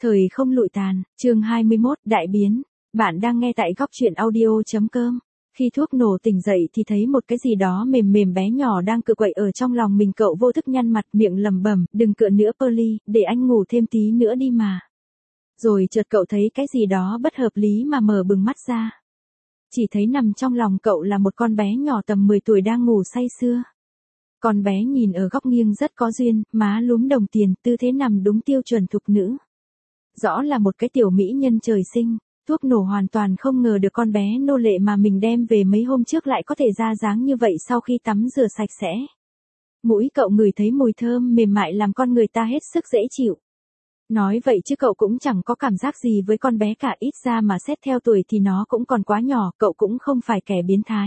Thời không lụi tàn, chương 21, đại biến. Bạn đang nghe tại góc truyện audio.com. Khi thuốc nổ tỉnh dậy thì thấy một cái gì đó mềm mềm bé nhỏ đang cựa quậy ở trong lòng mình, cậu vô thức nhăn mặt miệng lẩm bẩm, đừng cựa nữa Pearly, để anh ngủ thêm tí nữa đi mà. Rồi chợt cậu thấy cái gì đó bất hợp lý mà mở bừng mắt ra. Chỉ thấy nằm trong lòng cậu là một con bé nhỏ tầm 10 tuổi đang ngủ say sưa. Con bé nhìn ở góc nghiêng rất có duyên, má lúm đồng tiền, tư thế nằm đúng tiêu chuẩn thục nữ. Rõ là một cái tiểu mỹ nhân trời sinh. Thuốc nổ hoàn toàn không ngờ được con bé nô lệ mà mình đem về mấy hôm trước lại có thể ra dáng như vậy sau khi tắm rửa sạch sẽ. Mũi cậu ngửi thấy mùi thơm mềm mại làm con người ta hết sức dễ chịu. Nói vậy chứ cậu cũng chẳng có cảm giác gì với con bé cả, ít ra mà xét theo tuổi thì nó cũng còn quá nhỏ, cậu cũng không phải kẻ biến thái.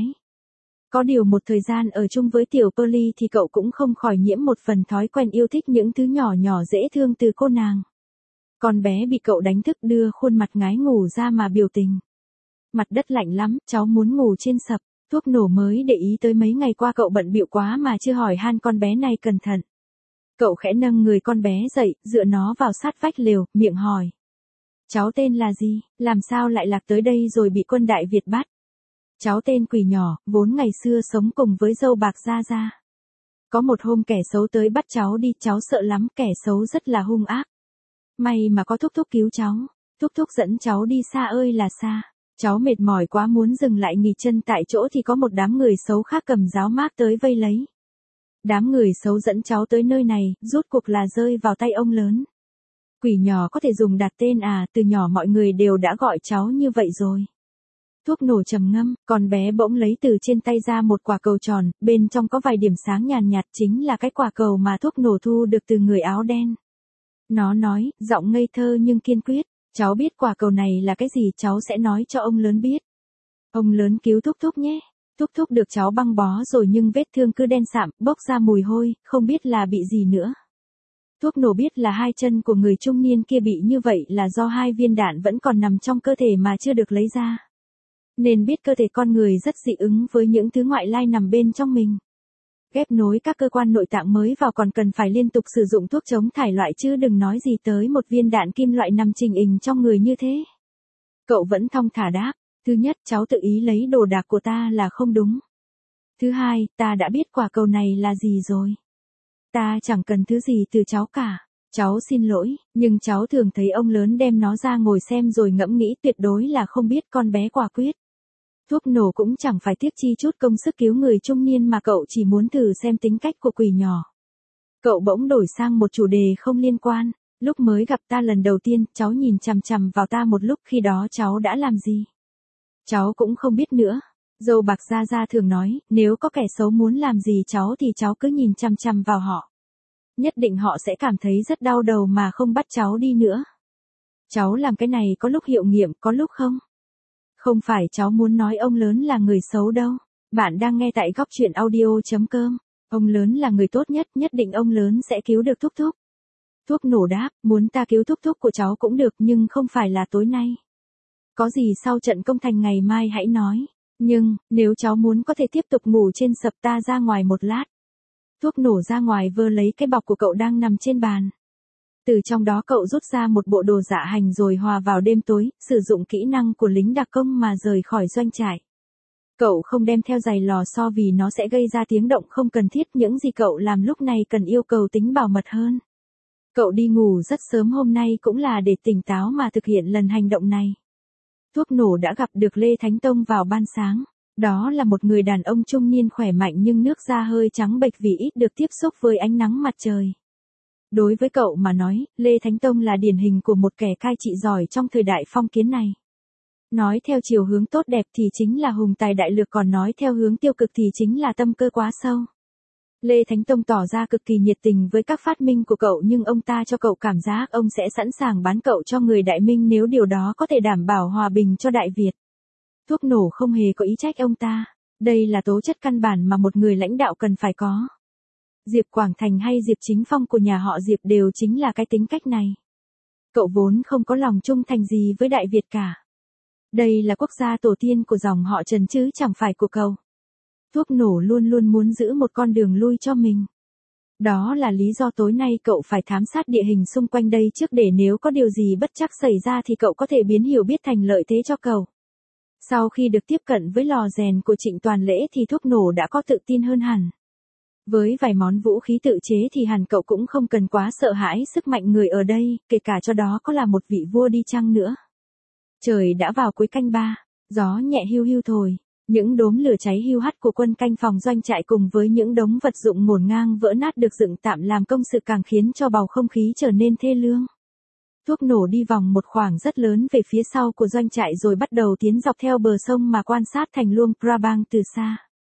Có điều một thời gian ở chung với tiểu Pearly thì cậu cũng không khỏi nhiễm một phần thói quen yêu thích những thứ nhỏ nhỏ dễ thương từ cô nàng. Con bé bị cậu đánh thức đưa khuôn mặt ngái ngủ ra mà biểu tình. Mặt đất lạnh lắm, cháu muốn ngủ trên sập. Thuốc nổ mới để ý tới mấy ngày qua cậu bận bịu quá mà chưa hỏi han con bé này cẩn thận. Cậu khẽ nâng người con bé dậy, dựa nó vào sát vách lều, miệng hỏi. Cháu tên là gì, làm sao lại lạc tới đây rồi bị quân Đại Việt bắt? Cháu tên Quỷ Nhỏ, vốn ngày xưa sống cùng với dâu bạc Gia Gia. Có một hôm kẻ xấu tới bắt cháu đi, cháu sợ lắm, kẻ xấu rất là hung ác. May mà có thúc thúc cứu cháu, thúc thúc dẫn cháu đi xa ơi là xa. Cháu mệt mỏi quá muốn dừng lại nghỉ chân tại chỗ thì có một đám người xấu khác cầm giáo mác tới vây lấy. Đám người xấu dẫn cháu tới nơi này, rốt cuộc là rơi vào tay ông lớn. Quỷ Nhỏ có thể dùng đặt tên à, từ nhỏ mọi người đều đã gọi cháu như vậy rồi. Thuốc nổ trầm ngâm, con bé bỗng lấy từ trên tay ra một quả cầu tròn, bên trong có vài điểm sáng nhàn nhạt, chính là cái quả cầu mà thuốc nổ thu được từ người áo đen. Nó nói, giọng ngây thơ nhưng kiên quyết, cháu biết quả cầu này là cái gì, cháu sẽ nói cho ông lớn biết. Ông lớn cứu thúc thúc nhé. Thúc thúc được cháu băng bó rồi nhưng vết thương cứ đen sạm, bốc ra mùi hôi, không biết là bị gì nữa. Thuốc nổ biết là hai chân của người trung niên kia bị như vậy là do hai viên đạn vẫn còn nằm trong cơ thể mà chưa được lấy ra. Nên biết cơ thể con người rất dị ứng với những thứ ngoại lai nằm bên trong mình. Ghép nối các cơ quan nội tạng mới vào còn cần phải liên tục sử dụng thuốc chống thải loại chứ đừng nói gì tới một viên đạn kim loại nằm trình hình trong người như thế. Cậu vẫn thong thả đáp, thứ nhất cháu tự ý lấy đồ đạc của ta là không đúng. Thứ hai, ta đã biết quả cầu này là gì rồi. Ta chẳng cần thứ gì từ cháu cả. Cháu xin lỗi, nhưng cháu thường thấy ông lớn đem nó ra ngồi xem rồi ngẫm nghĩ, tuyệt đối là không biết, con bé quả quyết. Thuốc nổ cũng chẳng phải tiếc chi chút công sức cứu người trung niên mà cậu chỉ muốn thử xem tính cách của Quỷ Nhỏ. Cậu bỗng đổi sang một chủ đề không liên quan. Lúc mới gặp ta lần đầu tiên, cháu nhìn chằm chằm vào ta một lúc, khi đó cháu đã làm gì? Cháu cũng không biết nữa. Dâu bạc Gia Gia thường nói, nếu có kẻ xấu muốn làm gì cháu thì cháu cứ nhìn chằm chằm vào họ. Nhất định họ sẽ cảm thấy rất đau đầu mà không bắt cháu đi nữa. Cháu làm cái này có lúc hiệu nghiệm, có lúc không. Không phải cháu muốn nói ông lớn là người xấu đâu. Bạn đang nghe tại góc truyện audio.com. Ông lớn là người tốt nhất, nhất định ông lớn sẽ cứu được thúc thúc. Thuốc nổ đáp, muốn ta cứu thúc thúc của cháu cũng được nhưng không phải là tối nay. Có gì sau trận công thành ngày mai hãy nói. Nhưng, nếu cháu muốn có thể tiếp tục ngủ trên sập, ta ra ngoài một lát. Thuốc nổ ra ngoài vơ lấy cái bọc của cậu đang nằm trên bàn. Từ trong đó cậu rút ra một bộ đồ dạ hành rồi hòa vào đêm tối, sử dụng kỹ năng của lính đặc công mà rời khỏi doanh trại. Cậu không đem theo giày lò xo vì nó sẽ gây ra tiếng động không cần thiết, những gì cậu làm lúc này cần yêu cầu tính bảo mật hơn. Cậu đi ngủ rất sớm hôm nay cũng là để tỉnh táo mà thực hiện lần hành động này. Thuốc nổ đã gặp được Lê Thánh Tông vào ban sáng. Đó là một người đàn ông trung niên khỏe mạnh nhưng nước da hơi trắng bệch vì ít được tiếp xúc với ánh nắng mặt trời. Đối với cậu mà nói, Lê Thánh Tông là điển hình của một kẻ cai trị giỏi trong thời đại phong kiến này. Nói theo chiều hướng tốt đẹp thì chính là hùng tài đại lược, còn nói theo hướng tiêu cực thì chính là tâm cơ quá sâu. Lê Thánh Tông tỏ ra cực kỳ nhiệt tình với các phát minh của cậu nhưng ông ta cho cậu cảm giác ông sẽ sẵn sàng bán cậu cho người Đại Minh nếu điều đó có thể đảm bảo hòa bình cho Đại Việt. Thuốc nổ không hề có ý trách ông ta. Đây là tố chất căn bản mà một người lãnh đạo cần phải có. Diệp Quảng Thành hay Diệp Chính Phong của nhà họ Diệp đều chính là cái tính cách này. Cậu vốn không có lòng trung thành gì với Đại Việt cả. Đây là quốc gia tổ tiên của dòng họ Trần chứ chẳng phải của cậu. Thuốc nổ luôn luôn muốn giữ một con đường lui cho mình. Đó là lý do tối nay cậu phải thám sát địa hình xung quanh đây trước để nếu có điều gì bất trắc xảy ra thì cậu có thể biến hiểu biết thành lợi thế cho cậu. Sau khi được tiếp cận với lò rèn của Trịnh Toàn Lễ thì thuốc nổ đã có tự tin hơn hẳn. Với vài món vũ khí tự chế thì hẳn cậu cũng không cần quá sợ hãi sức mạnh người ở đây, kể cả cho đó có là một vị vua đi chăng nữa. Trời đã vào cuối canh 3, gió nhẹ hiu hiu thổi, những đốm lửa cháy hiu hắt của quân canh phòng doanh trại cùng với những đống vật dụng ngổn ngang vỡ nát được dựng tạm làm công sự càng khiến cho bầu không khí trở nên thê lương. Thuốc nổ đi vòng một khoảng rất lớn về phía sau của doanh trại rồi bắt đầu tiến dọc theo bờ sông mà quan sát thành Luông Prabang từ xa.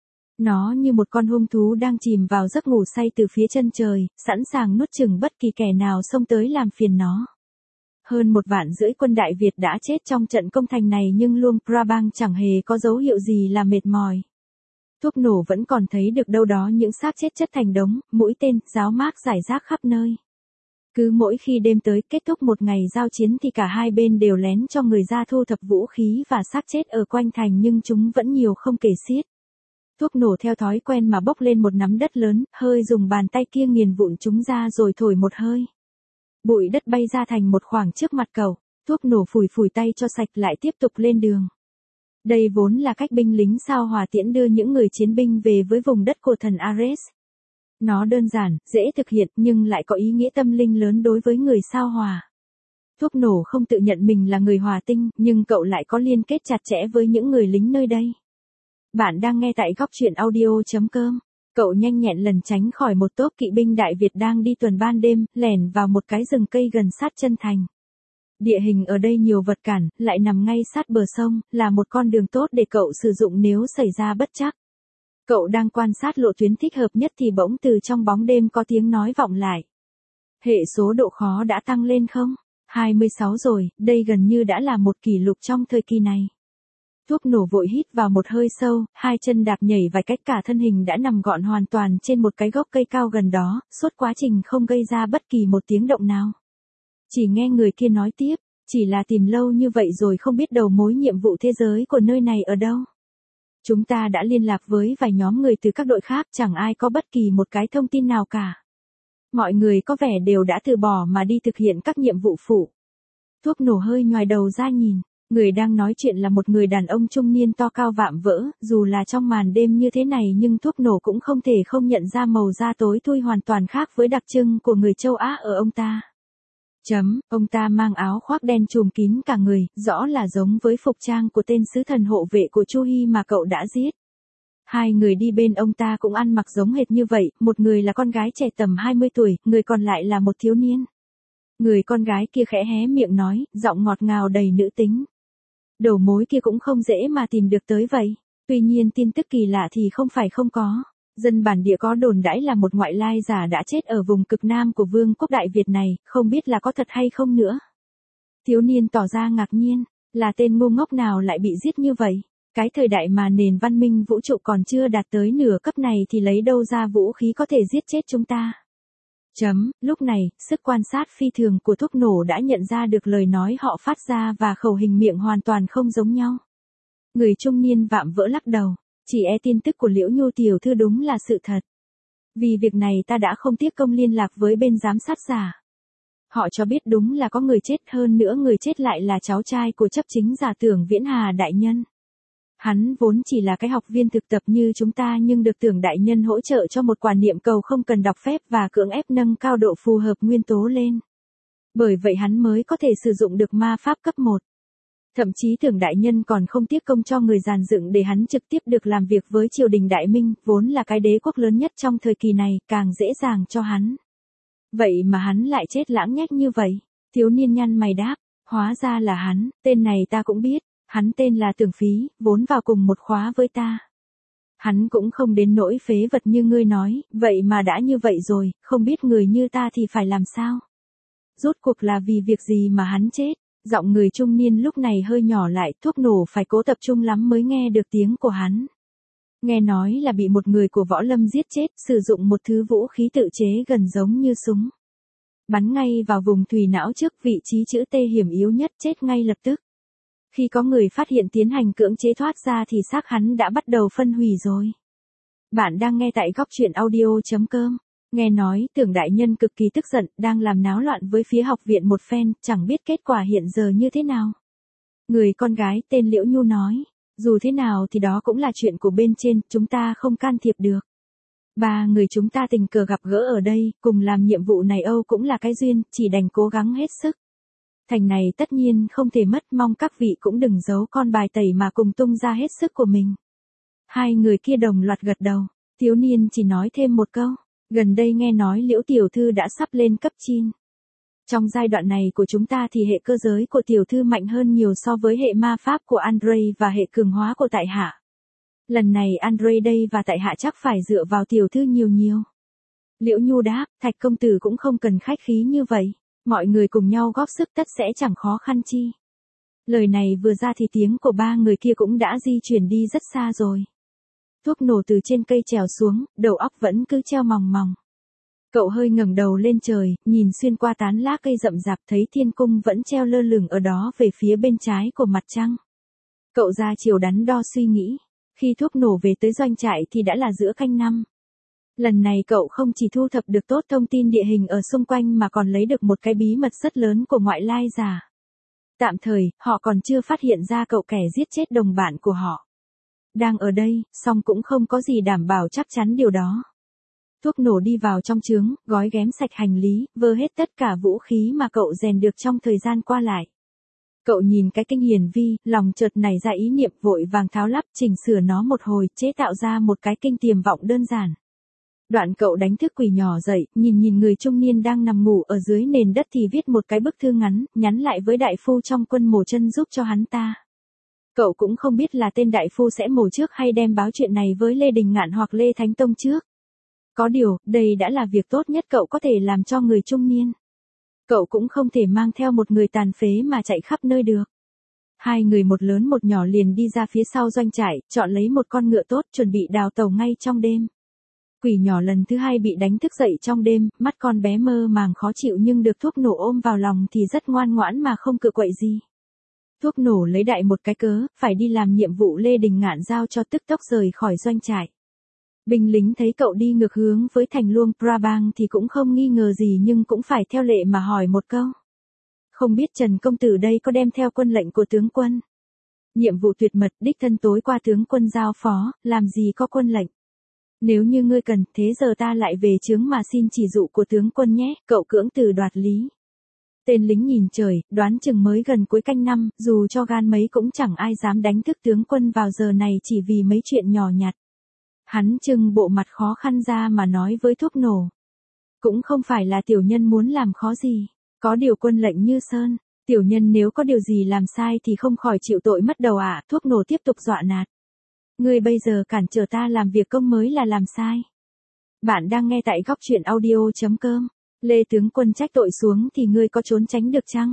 Nó như một con hung thú đang chìm vào giấc ngủ say từ phía chân trời, sẵn sàng nuốt chửng bất kỳ kẻ nào xông tới làm phiền nó. Hơn 1,5 vạn quân Đại Việt đã chết trong trận công thành này nhưng Luông Prabang chẳng hề có dấu hiệu gì là mệt mỏi. Thuốc nổ vẫn còn thấy được đâu đó những xác chết chất thành đống, mũi tên, giáo mác rải rác khắp nơi. Cứ mỗi khi đêm tới kết thúc một ngày giao chiến thì cả hai bên đều lén cho người ra thu thập vũ khí và xác chết ở quanh thành nhưng chúng vẫn nhiều không kể xiết. Thuốc nổ theo thói quen mà bốc lên một nắm đất lớn, hơi dùng bàn tay kia nghiền vụn chúng ra rồi thổi một hơi. Bụi đất bay ra thành một khoảng trước mặt cậu, thuốc nổ phủi phủi tay cho sạch lại tiếp tục lên đường. Đây vốn là cách binh lính sao Hỏa tiễn đưa những người chiến binh về với vùng đất của thần Ares. Nó đơn giản, dễ thực hiện nhưng lại có ý nghĩa tâm linh lớn đối với người sao Hỏa. Thuốc nổ không tự nhận mình là người Hỏa tinh, nhưng cậu lại có liên kết chặt chẽ với những người lính nơi đây. Bạn đang nghe tại góc truyện audio.com. Cậu nhanh nhẹn lần tránh khỏi một tốp kỵ binh Đại Việt đang đi tuần ban đêm, lẻn vào một cái rừng cây gần sát chân thành. Địa hình ở đây nhiều vật cản, lại nằm ngay sát bờ sông, là một con đường tốt để cậu sử dụng nếu xảy ra bất trắc. Cậu đang quan sát lộ tuyến thích hợp nhất thì bỗng từ trong bóng đêm có tiếng nói vọng lại. Hệ số độ khó đã tăng lên không? 26 rồi, đây gần như đã là một kỷ lục trong thời kỳ này. Thuốc nổ vội hít vào một hơi sâu, hai chân đạp nhảy vài cách cả thân hình đã nằm gọn hoàn toàn trên một cái gốc cây cao gần đó, suốt quá trình không gây ra bất kỳ một tiếng động nào. Chỉ nghe người kia nói tiếp, chỉ là tìm lâu như vậy rồi không biết đầu mối nhiệm vụ thế giới của nơi này ở đâu. Chúng ta đã liên lạc với vài nhóm người từ các đội khác, chẳng ai có bất kỳ một cái thông tin nào cả. Mọi người có vẻ đều đã từ bỏ mà đi thực hiện các nhiệm vụ phụ. Thuốc nổ hơi nhoài đầu ra nhìn. Người đang nói chuyện là một người đàn ông trung niên to cao vạm vỡ, dù là trong màn đêm như thế này nhưng thuốc nổ cũng không thể không nhận ra màu da tối thui hoàn toàn khác với đặc trưng của người châu Á ở ông ta. Ông ta mang áo khoác đen trùm kín cả người, rõ là giống với phục trang của tên sứ thần hộ vệ của Chu Hy mà cậu đã giết. Hai người đi bên ông ta cũng ăn mặc giống hệt như vậy, một người là con gái trẻ tầm 20 tuổi, người còn lại là một thiếu niên. Người con gái kia khẽ hé miệng nói, giọng ngọt ngào đầy nữ tính. Đầu mối kia cũng không dễ mà tìm được tới vậy. Tuy nhiên tin tức kỳ lạ thì không phải không có. Dân bản địa có đồn đãi là một ngoại lai giả đã chết ở vùng cực nam của Vương quốc Đại Việt này, không biết là có thật hay không nữa. Thiếu niên tỏ ra ngạc nhiên, là tên ngu ngốc nào lại bị giết như vậy. Cái thời đại mà nền văn minh vũ trụ còn chưa đạt tới nửa cấp này thì lấy đâu ra vũ khí có thể giết chết chúng ta. Lúc này, sức quan sát phi thường của thuốc nổ đã nhận ra được lời nói họ phát ra và khẩu hình miệng hoàn toàn không giống nhau. Người trung niên vạm vỡ lắc đầu, chỉ tin tức của Liễu Nhu tiểu thư đúng là sự thật. Vì việc này ta đã không tiếc công liên lạc với bên giám sát giả. Họ cho biết đúng là có người chết, hơn nữa người chết lại là cháu trai của chấp chính giả Tưởng Viễn Hà đại nhân. Hắn vốn chỉ là cái học viên thực tập như chúng ta nhưng được Tưởng đại nhân hỗ trợ cho một quả niệm cầu không cần đọc phép và cưỡng ép nâng cao độ phù hợp nguyên tố lên. Bởi vậy hắn mới có thể sử dụng được ma pháp cấp 1. Thậm chí Tưởng đại nhân còn không tiếc công cho người dàn dựng để hắn trực tiếp được làm việc với triều đình Đại Minh, vốn là cái đế quốc lớn nhất trong thời kỳ này, càng dễ dàng cho hắn. Vậy mà hắn lại chết lãng nhách như vậy. Thiếu niên nhăn mày đáp, hóa ra là hắn, tên này ta cũng biết. Hắn tên là Tưởng Phí, vốn vào cùng một khóa với ta. Hắn cũng không đến nỗi phế vật như ngươi nói, vậy mà đã như vậy rồi, không biết người như ta thì phải làm sao? Rốt cuộc là vì việc gì mà hắn chết? Giọng người trung niên lúc này hơi nhỏ lại, thuốc nổ phải cố tập trung lắm mới nghe được tiếng của hắn. Nghe nói là bị một người của võ lâm giết chết, sử dụng một thứ vũ khí tự chế gần giống như súng. Bắn ngay vào vùng thùy não trước vị trí chữ T hiểm yếu nhất, chết ngay lập tức. Khi có người phát hiện tiến hành cưỡng chế thoát ra thì xác hắn đã bắt đầu phân hủy rồi. Bạn đang nghe tại góc truyện audio.com. Nghe nói tưởng đại nhân cực kỳ tức giận, đang làm náo loạn với phía học viện một phen, chẳng biết kết quả hiện giờ như thế nào. Người con gái tên Liễu Nhu nói, dù thế nào thì đó cũng là chuyện của bên trên, chúng ta không can thiệp được. Ba người chúng ta tình cờ gặp gỡ ở đây, cùng làm nhiệm vụ này cũng là cái duyên, chỉ đành cố gắng hết sức. Thành này tất nhiên không thể mất, mong các vị cũng đừng giấu con bài tẩy mà cùng tung ra hết sức của mình. Hai người kia đồng loạt gật đầu, thiếu niên chỉ nói thêm một câu, gần đây nghe nói Liễu tiểu thư đã sắp lên cấp chin. Trong giai đoạn này của chúng ta thì hệ cơ giới của tiểu thư mạnh hơn nhiều so với hệ ma pháp của Andre và hệ cường hóa của tại hạ. Lần này Andre đây và tại hạ chắc phải dựa vào tiểu thư nhiều nhiều. Liễu Nhu đáp, Thạch công tử cũng không cần khách khí như vậy, mọi người cùng nhau góp sức tất sẽ chẳng khó khăn chi. Lời này vừa ra thì tiếng của ba người kia cũng đã di chuyển đi rất xa rồi. Thuốc nổ từ trên cây trèo xuống, đầu óc vẫn cứ treo mòng mòng. Cậu hơi ngẩng đầu lên trời, nhìn xuyên qua tán lá cây rậm rạp thấy thiên cung vẫn treo lơ lửng ở đó về phía bên trái của mặt trăng. Cậu ra chiều đắn đo suy nghĩ, khi thuốc nổ về tới doanh trại thì đã là giữa canh năm. Lần này cậu không chỉ thu thập được tốt thông tin địa hình ở xung quanh mà còn lấy được một cái bí mật rất lớn của ngoại lai giả. Tạm thời, họ còn chưa phát hiện ra cậu kẻ giết chết đồng bạn của họ. Đang ở đây, song cũng không có gì đảm bảo chắc chắn điều đó. Thuốc nổ đi vào trong trướng, gói ghém sạch hành lý, vơ hết tất cả vũ khí mà cậu rèn được trong thời gian qua lại. Cậu nhìn cái kinh hiển vi, lòng chợt nảy ra ý niệm vội vàng tháo lắp chỉnh sửa nó một hồi, chế tạo ra một cái kinh tiềm vọng đơn giản. Đoạn cậu đánh thức quỷ nhỏ dậy, nhìn người trung niên đang nằm ngủ ở dưới nền đất thì viết một cái bức thư ngắn, nhắn lại với đại phu trong quân mổ chân giúp cho hắn ta. Cậu cũng không biết là tên đại phu sẽ mổ trước hay đem báo chuyện này với Lê Đình Ngạn hoặc Lê Thánh Tông trước. Có điều, đây đã là việc tốt nhất cậu có thể làm cho người trung niên. Cậu cũng không thể mang theo một người tàn phế mà chạy khắp nơi được. Hai người một lớn một nhỏ liền đi ra phía sau doanh trại, chọn lấy một con ngựa tốt chuẩn bị đào tàu ngay trong đêm. Quỷ nhỏ lần thứ hai bị đánh thức dậy trong đêm, mắt con bé mơ màng khó chịu nhưng được thuốc nổ ôm vào lòng thì rất ngoan ngoãn mà không cự quậy gì. Thuốc nổ lấy đại một cái cớ, phải đi làm nhiệm vụ Lê Đình Ngạn giao cho tức tốc rời khỏi doanh trại. Binh lính thấy cậu đi ngược hướng với thành Luông Prabang thì cũng không nghi ngờ gì nhưng cũng phải theo lệ mà hỏi một câu. Không biết Trần công tử đây có đem theo quân lệnh của tướng quân? Nhiệm vụ tuyệt mật đích thân tối qua tướng quân giao phó, làm gì có quân lệnh? Nếu như ngươi cần, thế giờ ta lại về trướng mà xin chỉ dụ của tướng quân nhé, cậu cưỡng từ đoạt lý. Tên lính nhìn trời, đoán chừng mới gần cuối canh năm, dù cho gan mấy cũng chẳng ai dám đánh thức tướng quân vào giờ này chỉ vì mấy chuyện nhỏ nhặt. Hắn trưng bộ mặt khó khăn ra mà nói với thuốc nổ. Cũng không phải là tiểu nhân muốn làm khó gì, có điều quân lệnh như sơn, tiểu nhân nếu có điều gì làm sai thì không khỏi chịu tội mất đầu ạ. Thuốc nổ tiếp tục dọa nạt. Ngươi bây giờ cản trở ta làm việc công mới là làm sai. Bạn đang nghe tại góc truyện audio.com. Lê tướng quân trách tội xuống thì ngươi có trốn tránh được chăng?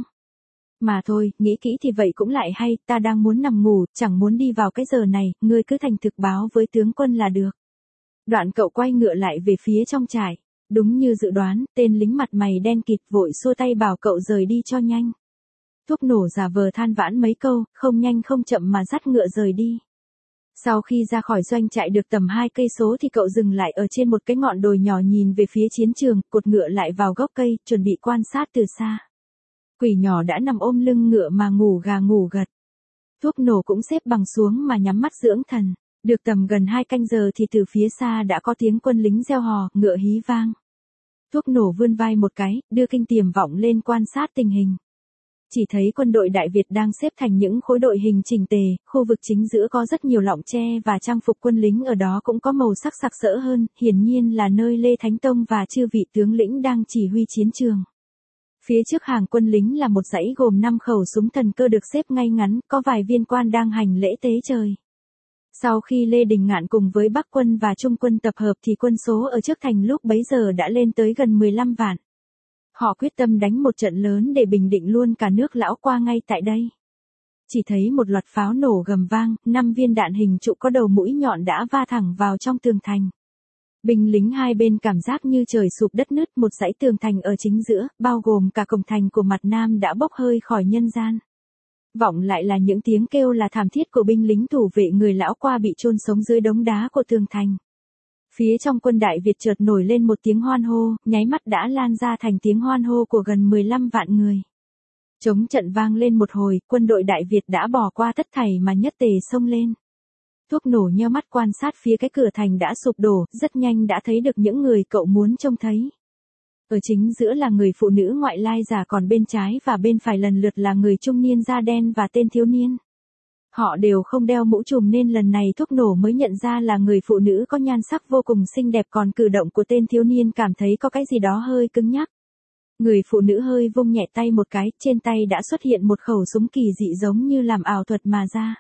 Mà thôi, nghĩ kỹ thì vậy cũng lại hay, ta đang muốn nằm ngủ, chẳng muốn đi vào cái giờ này, ngươi cứ thành thực báo với tướng quân là được. Đoạn cậu quay ngựa lại về phía trong trại. Đúng như dự đoán, tên lính mặt mày đen kịt vội xua tay bảo cậu rời đi cho nhanh. Thuốc nổ giả vờ than vãn mấy câu, không nhanh không chậm mà dắt ngựa rời đi. Sau khi ra khỏi doanh trại được tầm 2 cây số thì cậu dừng lại ở trên một cái ngọn đồi nhỏ nhìn về phía chiến trường, cột ngựa lại vào gốc cây, chuẩn bị quan sát từ xa. Quỷ nhỏ đã nằm ôm lưng ngựa mà ngủ gà ngủ gật. Thuốc nổ cũng xếp bằng xuống mà nhắm mắt dưỡng thần. Được tầm gần 2 canh giờ thì từ phía xa đã có tiếng quân lính reo hò, ngựa hí vang. Thuốc nổ vươn vai một cái, đưa kinh tiềm vọng lên quan sát tình hình. Chỉ thấy quân đội Đại Việt đang xếp thành những khối đội hình chỉnh tề, khu vực chính giữa có rất nhiều lọng tre và trang phục quân lính ở đó cũng có màu sắc sặc sỡ hơn, hiển nhiên là nơi Lê Thánh Tông và chư vị tướng lĩnh đang chỉ huy chiến trường. Phía trước hàng quân lính là một dãy gồm 5 khẩu súng thần cơ được xếp ngay ngắn, có vài viên quan đang hành lễ tế trời. Sau khi Lê Đình Ngạn cùng với Bắc quân và Trung quân tập hợp thì quân số ở trước thành lúc bấy giờ đã lên tới gần 15 vạn. Họ quyết tâm đánh một trận lớn để bình định luôn cả nước Lão Qua ngay tại đây. Chỉ thấy một loạt pháo nổ gầm vang, 5 viên đạn hình trụ có đầu mũi nhọn đã va thẳng vào trong tường thành. Binh lính hai bên cảm giác như trời sụp đất nứt, một dãy tường thành ở chính giữa, bao gồm cả cổng thành của mặt nam đã bốc hơi khỏi nhân gian. Vọng lại là những tiếng kêu là thảm thiết của binh lính thủ vệ người Lão Qua bị chôn sống dưới đống đá của tường thành. Phía trong quân Đại Việt chợt nổi lên một tiếng hoan hô, nháy mắt đã lan ra thành tiếng hoan hô của gần 15 vạn người. Trống trận vang lên một hồi, quân đội Đại Việt đã bỏ qua tất thảy mà nhất tề xông lên. Thuốc nổ nheo mắt quan sát phía cái cửa thành đã sụp đổ, rất nhanh đã thấy được những người cậu muốn trông thấy. Ở chính giữa là người phụ nữ ngoại lai già, còn bên trái và bên phải lần lượt là người trung niên da đen và tên thiếu niên. Họ đều không đeo mũ trùm nên lần này thuốc nổ mới nhận ra là người phụ nữ có nhan sắc vô cùng xinh đẹp, còn cử động của tên thiếu niên cảm thấy có cái gì đó hơi cứng nhắc. Người phụ nữ hơi vung nhẹ tay một cái, trên tay đã xuất hiện một khẩu súng kỳ dị giống như làm ảo thuật mà ra.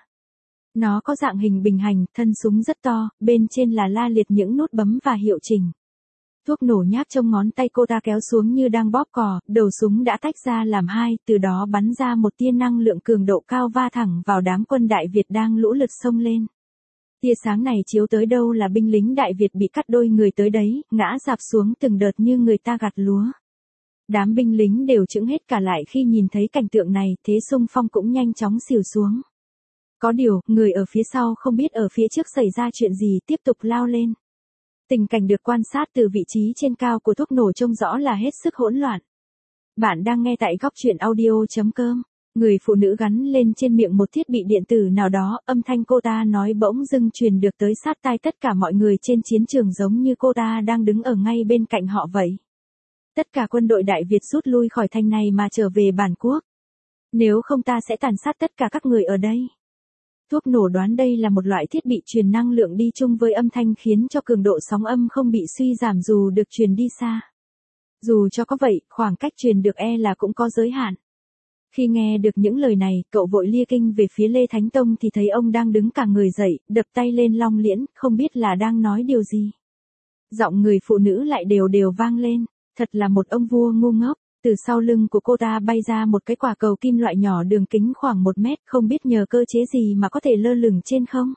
Nó có dạng hình bình hành, thân súng rất to, bên trên là la liệt những nút bấm và hiệu chỉnh. Thuốc nổ nháp trong ngón tay cô ta kéo xuống như đang bóp cò, đầu súng đã tách ra làm hai, từ đó bắn ra một tia năng lượng cường độ cao va thẳng vào đám quân Đại Việt đang lũ lượt xông lên. Tia sáng này chiếu tới đâu là binh lính Đại Việt bị cắt đôi người tới đấy, ngã rạp xuống từng đợt như người ta gặt lúa. Đám binh lính đều chững hết cả lại khi nhìn thấy cảnh tượng này, thế xung phong cũng nhanh chóng xỉu xuống. Có điều, người ở phía sau không biết ở phía trước xảy ra chuyện gì, tiếp tục lao lên. Tình cảnh được quan sát từ vị trí trên cao của thuốc nổ trông rõ là hết sức hỗn loạn. Bạn đang nghe tại góc truyện audio.com. Người phụ nữ gắn lên trên miệng một thiết bị điện tử nào đó, âm thanh cô ta nói bỗng dưng truyền được tới sát tai tất cả mọi người trên chiến trường, giống như cô ta đang đứng ở ngay bên cạnh họ vậy. Tất cả quân đội Đại Việt rút lui khỏi thành này mà trở về bản quốc. Nếu không ta sẽ tàn sát tất cả các người ở đây. Thuốc nổ đoán đây là một loại thiết bị truyền năng lượng đi chung với âm thanh, khiến cho cường độ sóng âm không bị suy giảm dù được truyền đi xa. Dù cho có vậy, khoảng cách truyền được là cũng có giới hạn. Khi nghe được những lời này, cậu vội lia kinh về phía Lê Thánh Tông thì thấy ông đang đứng cả người dậy, đập tay lên long liễn, không biết là đang nói điều gì. Giọng người phụ nữ lại đều đều vang lên, thật là một ông vua ngu ngốc. Từ sau lưng của cô ta bay ra một cái quả cầu kim loại nhỏ đường kính khoảng 1 mét, không biết nhờ cơ chế gì mà có thể lơ lửng trên không.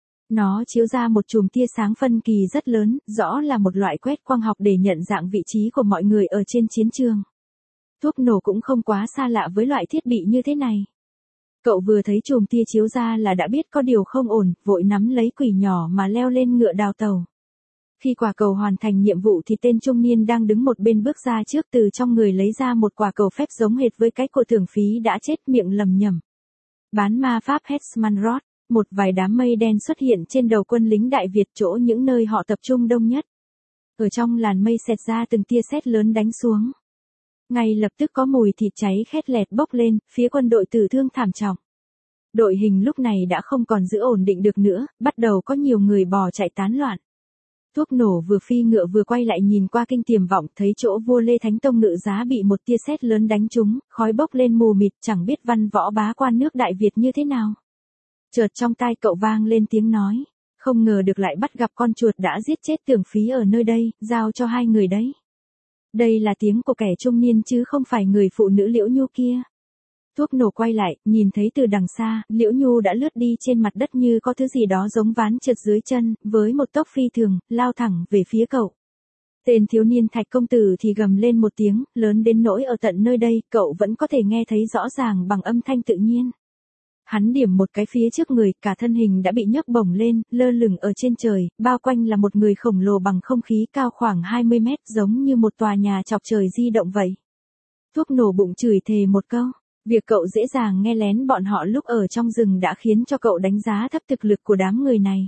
Nó chiếu ra một chùm tia sáng phân kỳ rất lớn, rõ là một loại quét quang học để nhận dạng vị trí của mọi người ở trên chiến trường. Thuốc nổ cũng không quá xa lạ với loại thiết bị như thế này. Cậu vừa thấy chùm tia chiếu ra là đã biết có điều không ổn, vội nắm lấy quỷ nhỏ mà leo lên ngựa đào tàu. Khi quả cầu hoàn thành nhiệm vụ thì tên trung niên đang đứng một bên bước ra trước, từ trong người lấy ra một quả cầu phép giống hệt với cái của Thường Phí đã chết, miệng lầm nhầm. Bán ma pháp Hexmanrod, một vài đám mây đen xuất hiện trên đầu quân lính Đại Việt, chỗ những nơi họ tập trung đông nhất. Ở trong làn mây xẹt ra từng tia sét lớn đánh xuống. Ngay lập tức có mùi thịt cháy khét lẹt bốc lên, phía quân đội tử thương thảm trọng. Đội hình lúc này đã không còn giữ ổn định được nữa, bắt đầu có nhiều người bỏ chạy tán loạn. Thuốc nổ vừa phi ngựa vừa quay lại nhìn qua kinh tiềm vọng, thấy chỗ vua Lê Thánh Tông ngự giá bị một tia sét lớn đánh trúng, khói bốc lên mù mịt, chẳng biết văn võ bá quan nước Đại Việt như thế nào. Chợt trong tai cậu vang lên tiếng nói, không ngờ được lại bắt gặp con chuột đã giết chết Thường Phí ở nơi đây, giao cho hai người đấy. Đây là tiếng của kẻ trung niên chứ không phải người phụ nữ Liễu Nhu kia. Thuốc nổ quay lại, nhìn thấy từ đằng xa, Liễu Nhu đã lướt đi trên mặt đất như có thứ gì đó giống ván trượt dưới chân, với một tốc phi thường, lao thẳng về phía cậu. Tên thiếu niên Thạch công tử thì gầm lên một tiếng, lớn đến nỗi ở tận nơi đây, cậu vẫn có thể nghe thấy rõ ràng bằng âm thanh tự nhiên. Hắn điểm một cái phía trước người, cả thân hình đã bị nhấc bổng lên, lơ lửng ở trên trời, bao quanh là một người khổng lồ bằng không khí cao khoảng 20 mét, giống như một tòa nhà chọc trời di động vậy. Thuốc nổ bụng chửi thề một câu. Việc cậu dễ dàng nghe lén bọn họ lúc ở trong rừng đã khiến cho cậu đánh giá thấp thực lực của đám người này.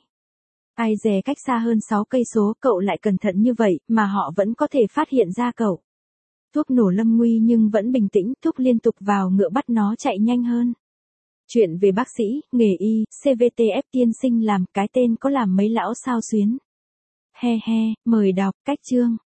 Ai dè cách xa hơn 6 cây số cậu lại cẩn thận như vậy mà họ vẫn có thể phát hiện ra cậu. Thuốc nổ lâm nguy nhưng vẫn bình tĩnh, thúc liên tục vào ngựa bắt nó chạy nhanh hơn. Chuyện về bác sĩ, nghề y, CVTF tiên sinh làm, cái tên có làm mấy lão sao xuyến. He he, mời đọc, cách chương.